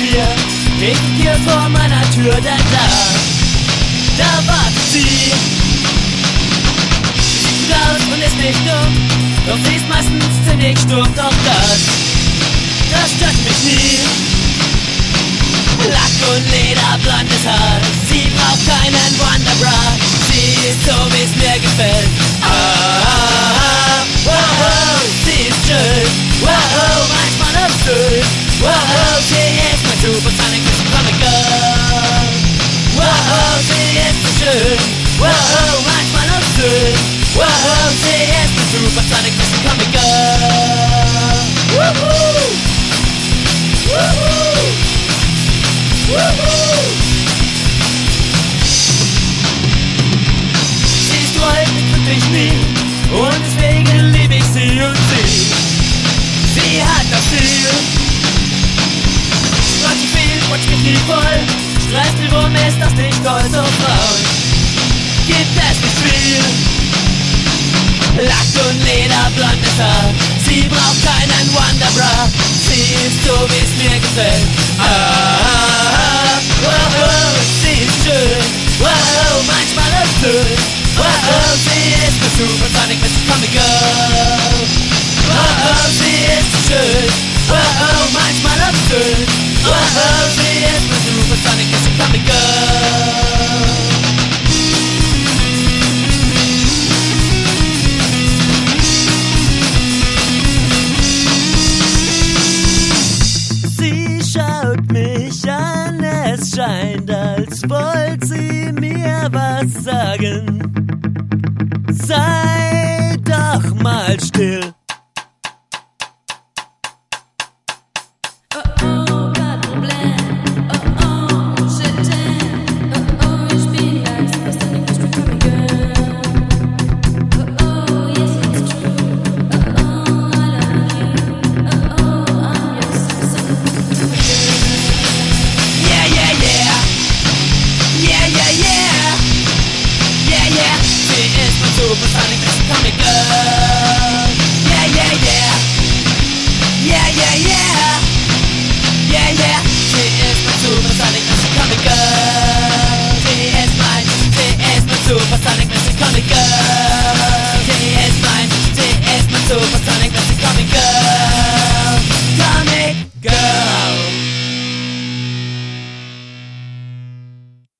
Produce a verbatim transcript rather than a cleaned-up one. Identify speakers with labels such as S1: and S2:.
S1: vier, ich hier vor meiner Tür, denn da, da wartet sie. Sieht gut aus und ist nicht dumm, doch sie ist meistens ziemlich stumm, doch das, das stört mich nie. Lack und Leder, blondes Haar, sie braucht keinen Wonderbra, sie ist so, wie's mir gefällt. Ah, wow, sie ist schön, wow, manchmal absurd, wow, sie ist mein Supersonic Mister Comic Girl. Wow, sie ist so schön, wow, manchmal absurd, wow, sie ist mein Supersonic Mister Comic Girl. Woohoo! Woohoo! Woohoo! Sie ist treu, wirklich nie, und deswegen liebe ich sie und sie. Sie hat das Ziel. Sprach zu viel, quatscht mich nie voll, streift mir, warum ist das nicht toll, so Frauen gibt es nicht viel. Lack und Leder, blondes Haar, sie braucht keinen Wonderbra, sie ist so, wie's mir gefällt. Ah, wow, sie ist schön, wow, manchmal absurd, wow, sie ist eine Supersonic Mister Comic Girl. Wow, sie ist so schön, wow, manchmal absurd, wow, sie ist eine Supersonic Mister Comic Girl. Es scheint, als wollt sie mir was sagen. Sei doch mal still.